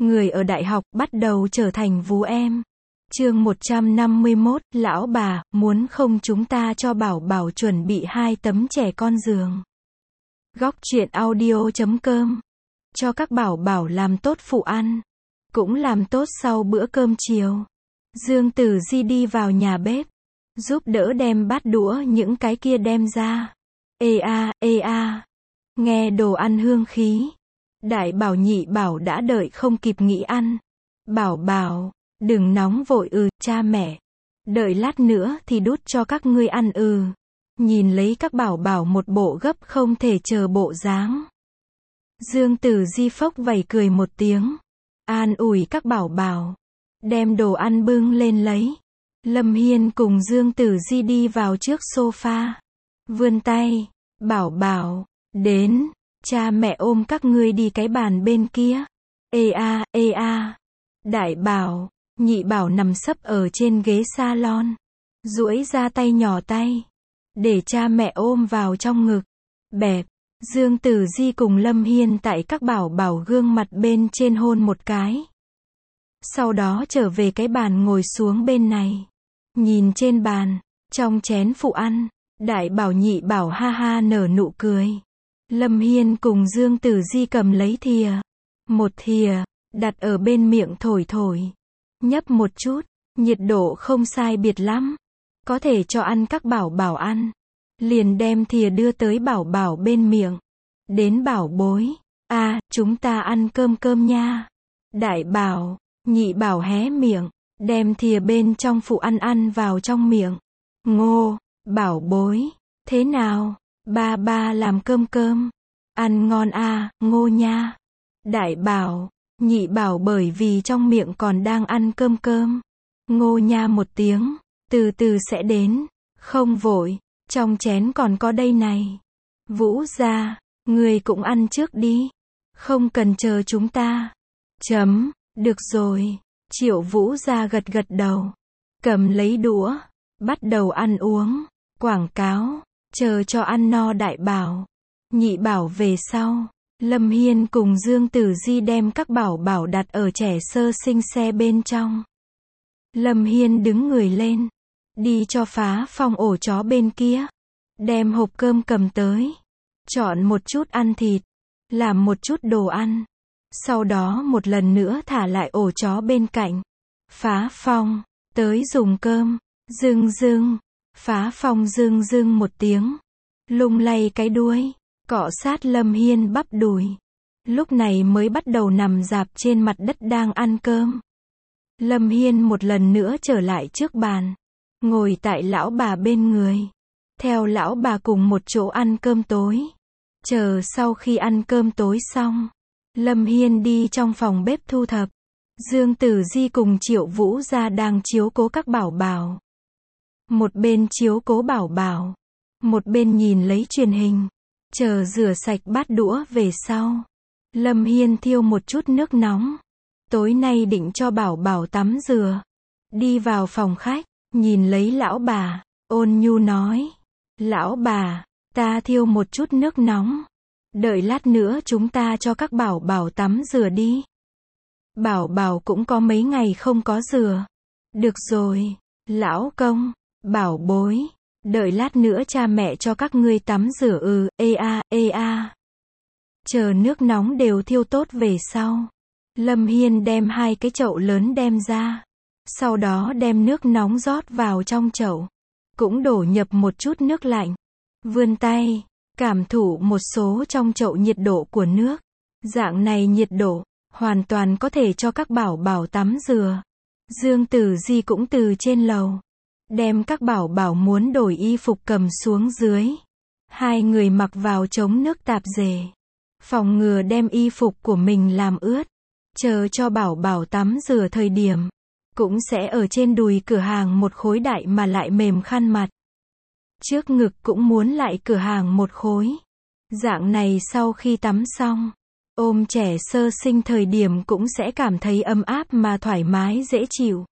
Người ở đại học bắt đầu trở thành vú em. Chương 151, lão bà, muốn không chúng ta cho Bảo Bảo chuẩn bị 2 tấm trẻ con giường. Góc truyện audio.com. Cho các Bảo Bảo làm tốt phụ ăn, cũng làm tốt sau bữa cơm chiều. Dương Tử Di đi vào nhà bếp, giúp đỡ đem bát đũa những cái kia đem ra. Ê a, nghe đồ ăn hương khí. Đại Bảo nhị Bảo đã đợi không kịp nghĩ ăn. Bảo Bảo, đừng nóng vội cha mẹ. Đợi lát nữa thì đút cho các ngươi ăn Nhìn lấy các Bảo Bảo một bộ gấp không thể chờ bộ dáng. Dương Tử Di phốc vẩy cười một tiếng. An ủi các Bảo Bảo. Đem đồ ăn bưng lên lấy. Lâm Hiên cùng Dương Tử Di đi vào trước sofa. Vươn tay. Bảo Bảo, đến. Cha mẹ ôm các ngươi đi cái bàn bên kia. Ê a. Đại Bảo, nhị Bảo nằm sấp ở trên ghế salon. Duỗi ra tay nhỏ tay. Để cha mẹ ôm vào trong ngực. Bẹp. Dương Tử Di cùng Lâm Hiên tại các Bảo Bảo gương mặt bên trên hôn một cái. Sau đó trở về cái bàn ngồi xuống bên này. Nhìn trên bàn, trong chén phụ ăn, Đại Bảo nhị Bảo ha ha nở nụ cười. Lâm Hiên cùng Dương Tử Di cầm lấy thìa. Một thìa, đặt ở bên miệng thổi thổi. Nhấp một chút, nhiệt độ không sai biệt lắm. Có thể cho ăn các Bảo Bảo ăn. Liền đem thìa đưa tới Bảo Bảo bên miệng. Đến Bảo bối. Chúng ta ăn cơm nha. Đại Bảo, nhị Bảo hé miệng. Đem thìa bên trong phụ ăn vào trong miệng. Ngô, Bảo bối. Thế nào? Ba làm cơm. Ăn ngon Ngô nha. Đại Bảo, nhị Bảo bởi vì trong miệng còn đang ăn cơm. Ngô nha một tiếng. Từ từ sẽ đến. Không vội. Trong chén còn có đây này. Vũ gia, người cũng ăn trước đi. Không cần chờ chúng ta. Được rồi. Triệu Vũ gia gật đầu. Cầm lấy đũa. Bắt đầu ăn uống. Quảng cáo. Chờ cho ăn no Đại Bảo. Nhị Bảo về sau. Lâm Hiên cùng Dương Tử Di đem các Bảo Bảo đặt ở trẻ sơ sinh xe bên trong. Lâm Hiên đứng người lên. Đi cho Phá Phong ổ chó bên kia. Đem hộp cơm cầm tới. Chọn một chút ăn thịt. Làm một chút đồ ăn. Sau đó một lần nữa thả lại ổ chó bên cạnh. Phá Phong, tới dùng cơm. Dưng. Phá Phong dưng một tiếng. Lung lay cái đuôi. Cọ sát Lâm Hiên bắp đùi. Lúc này mới bắt đầu nằm rạp trên mặt đất đang ăn cơm. Lâm Hiên một lần nữa trở lại trước bàn. Ngồi tại lão bà bên người. Theo lão bà cùng một chỗ ăn cơm tối. Chờ sau khi ăn cơm tối xong. Lâm Hiên đi trong phòng bếp thu thập. Dương Tử Di cùng Triệu Vũ gia đang chiếu cố các Bảo Bảo. Một bên chiếu cố Bảo Bảo. Một bên nhìn lấy truyền hình. Chờ rửa sạch bát đũa về sau. Lâm Hiên thiêu một chút nước nóng. Tối nay định cho Bảo Bảo tắm rửa. Đi vào phòng khách. Nhìn lấy lão bà. Ôn nhu nói. Lão bà, ta thiêu một chút nước nóng. Đợi lát nữa chúng ta cho các Bảo Bảo tắm rửa đi. Bảo Bảo cũng có mấy ngày không có rửa. Được rồi, lão công, Bảo bối. Đợi lát nữa cha mẹ cho các ngươi tắm rửa ê a. Chờ nước nóng đều thiêu tốt về sau. Lâm Hiên đem 2 cái chậu lớn đem ra. Sau đó đem nước nóng rót vào trong chậu. Cũng đổ nhập một chút nước lạnh. Vươn tay, cảm thụ một số trong chậu nhiệt độ của nước. Dạng này nhiệt độ, hoàn toàn có thể cho các Bảo Bảo tắm rửa. Dương Tử Di cũng từ trên lầu. Đem các Bảo Bảo muốn đổi y phục cầm xuống dưới. 2 người mặc vào chống nước tạp dề. Phòng ngừa đem y phục của mình làm ướt. Chờ cho Bảo Bảo tắm rửa thời điểm. Cũng sẽ ở trên đùi cửa hàng một khối đại mà lại mềm khăn mặt. Trước ngực cũng muốn lại cửa hàng một khối. Dạng này sau khi tắm xong. Ôm trẻ sơ sinh thời điểm cũng sẽ cảm thấy ấm áp mà thoải mái dễ chịu.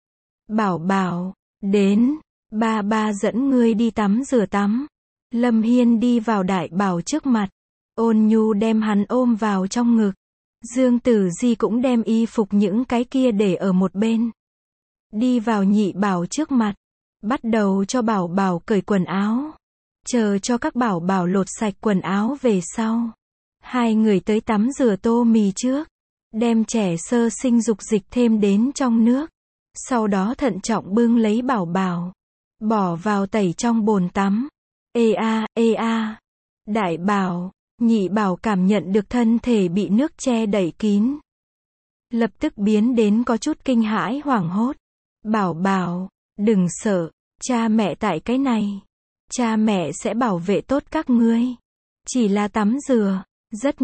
Bảo Bảo, đến. Ba dẫn ngươi đi tắm rửa tắm. Lâm Hiên đi vào Đại Bảo trước mặt. Ôn nhu đem hắn ôm vào trong ngực. Dương Tử Di cũng đem y phục những cái kia để ở một bên. Đi vào Nhị Bảo trước mặt. Bắt đầu cho Bảo Bảo cởi quần áo. Chờ cho các Bảo Bảo lột sạch quần áo về sau. Hai người tới tắm rửa tô mì trước. Đem trẻ sơ sinh dục dịch thêm đến trong nước. Sau đó thận trọng bưng lấy Bảo Bảo. Bỏ vào tẩy trong bồn tắm. Ê a. Đại Bảo, Nhị Bảo cảm nhận được thân thể bị nước che đậy kín. Lập tức biến đến có chút kinh hãi hoảng hốt. Bảo Bảo, đừng sợ, cha mẹ tại cái này. Cha mẹ sẽ bảo vệ tốt các ngươi. Chỉ là tắm rửa, rất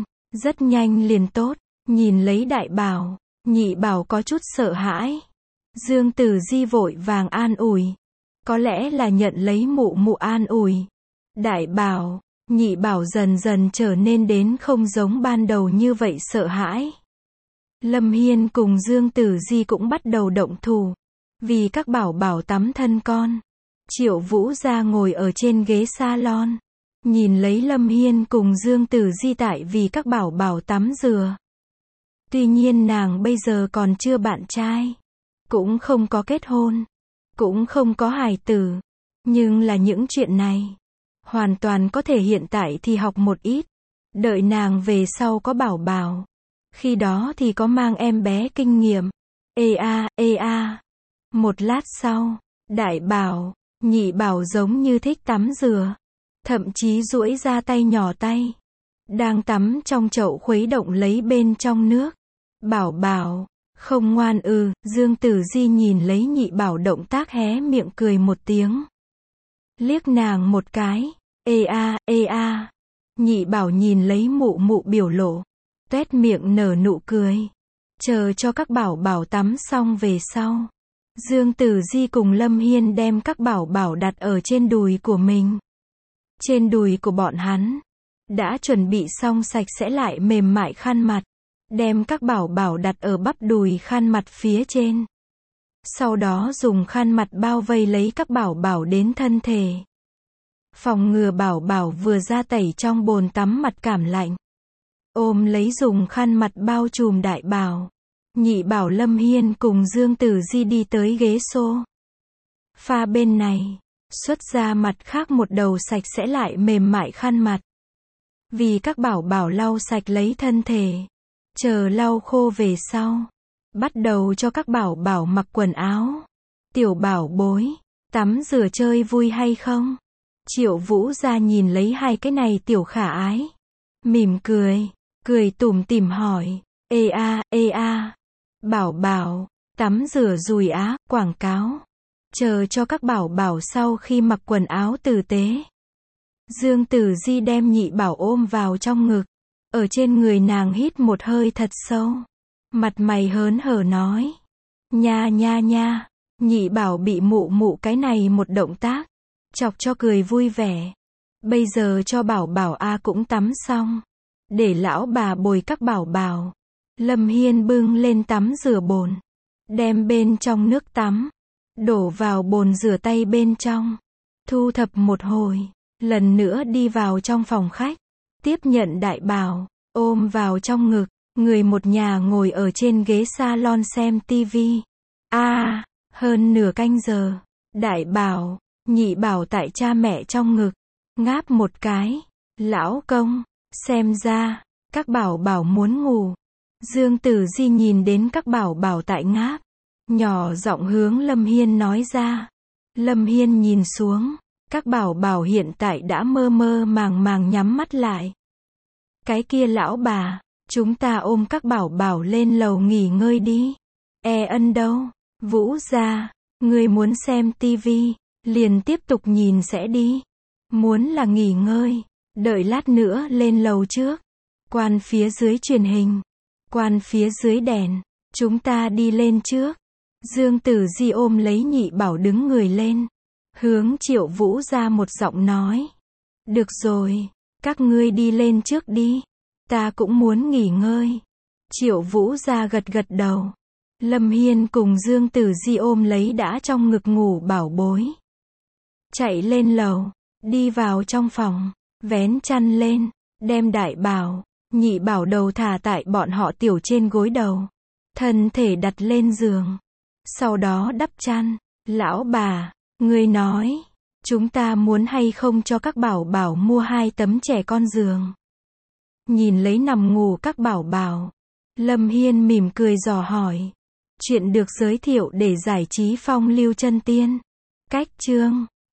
nhanh liền tốt. Nhìn lấy Đại Bảo, Nhị Bảo có chút sợ hãi. Dương Tử Di vội vàng an ủi. Có lẽ là nhận lấy mụ mụ an ủi. Đại Bảo, Nhị Bảo dần dần trở nên đến không giống ban đầu như vậy sợ hãi. Lâm Hiên cùng Dương Tử Di cũng bắt đầu động thủ. Vì các Bảo Bảo tắm thân con. Triệu Vũ Gia ngồi ở trên ghế salon. Nhìn lấy Lâm Hiên cùng Dương Tử Di tại vì các Bảo Bảo tắm rửa. Tuy nhiên nàng bây giờ còn chưa bạn trai. Cũng không có kết hôn. Cũng không có hài tử. Nhưng là những chuyện này. Hoàn toàn có thể hiện tại thì học một ít. Đợi nàng về sau có Bảo Bảo. Khi đó thì có mang em bé kinh nghiệm. Ê a. Một lát sau, Đại Bảo, Nhị Bảo giống như thích tắm rửa. Thậm chí duỗi ra tay nhỏ tay. Đang tắm trong chậu khuấy động lấy bên trong nước. Bảo Bảo, không ngoan Dương Tử Di nhìn lấy Nhị Bảo động tác hé miệng cười một tiếng. Liếc nàng một cái. Ê a. Nhị Bảo nhìn lấy mụ mụ biểu lộ. Tuét miệng nở nụ cười. Chờ cho các Bảo Bảo tắm xong về sau. Dương Tử Di cùng Lâm Hiên đem các Bảo Bảo đặt ở trên đùi của mình. Trên đùi của bọn hắn. Đã chuẩn bị xong sạch sẽ lại mềm mại khăn mặt. Đem các Bảo Bảo đặt ở bắp đùi khăn mặt phía trên. Sau đó dùng khăn mặt bao vây lấy các Bảo Bảo đến thân thể. Phòng ngừa Bảo Bảo vừa ra tẩy trong bồn tắm mặt cảm lạnh. Ôm lấy dùng khăn mặt bao trùm Đại Bảo. Nhị Bảo Lâm Hiên cùng Dương Tử Di đi tới ghế xô. Pha bên này. Xuất ra mặt khác một đầu sạch sẽ lại mềm mại khăn mặt. Vì các Bảo Bảo lau sạch lấy thân thể. Chờ lau khô về sau. Bắt đầu cho các Bảo Bảo mặc quần áo. Tiểu Bảo bối. Tắm rửa chơi vui hay không? Triệu Vũ Gia nhìn lấy hai cái này tiểu khả ái. Mỉm cười. Cười tủm tỉm hỏi. Ê a. Bảo Bảo. Tắm rửa dùi á. Quảng cáo. Chờ cho các Bảo Bảo sau khi mặc quần áo tử tế. Dương Tử Di đem Nhị Bảo ôm vào trong ngực. Ở trên người nàng hít một hơi thật sâu. Mặt mày hớn hở nói. Nha. Nhị Bảo bị mụ mụ cái này một động tác. Chọc cho cười vui vẻ. Bây giờ cho Bảo Bảo cũng tắm xong. Để lão bà bồi các Bảo Bảo. Lâm Hiên bưng lên tắm rửa bồn. Đem bên trong nước tắm. Đổ vào bồn rửa tay bên trong. Thu thập một hồi. Lần nữa đi vào trong phòng khách. Tiếp nhận Đại Bảo. Ôm vào trong ngực. Người một nhà ngồi ở trên ghế salon xem tivi. Hơn nửa canh giờ. Đại Bảo, Nhị Bảo tại cha mẹ trong ngực. Ngáp một cái. Lão công. Xem ra. Các Bảo Bảo muốn ngủ. Dương Tử Di nhìn đến các Bảo Bảo tại ngáp. Nhỏ giọng hướng Lâm Hiên nói ra. Lâm Hiên nhìn xuống. Các Bảo Bảo hiện tại đã mơ mơ màng nhắm mắt lại. Cái kia lão bà. Chúng ta ôm các Bảo Bảo lên lầu nghỉ ngơi đi. Ân đâu? Vũ Gia. Ngươi muốn xem tivi. Liền tiếp tục nhìn sẽ đi. Muốn là nghỉ ngơi. Đợi lát nữa lên lầu trước. Quan phía dưới truyền hình. Quan phía dưới đèn. Chúng ta đi lên trước. Dương Tử Di ôm lấy Nhị Bảo đứng người lên. Hướng Triệu Vũ Gia một giọng nói. Được rồi. Các ngươi đi lên trước đi. Ta cũng muốn nghỉ ngơi. Triệu Vũ Gia gật đầu. Lâm Hiên cùng Dương Tử Di ôm lấy đã trong ngực ngủ bảo bối. Chạy lên lầu. Đi vào trong phòng. Vén chăn lên. Đem Đại Bảo, Nhị bảo đầu thả tại bọn họ tiểu trên gối đầu. Thân thể đặt lên giường. Sau đó đắp chăn. Lão bà, ngươi nói, chúng ta muốn hay không cho các bảo bảo mua 2 tấm trẻ con giường. Nhìn lấy nằm ngủ các bảo bảo. Lâm Hiên mỉm cười dò hỏi. Chuyện được giới thiệu để giải trí phong lưu chân tiên. Cách chương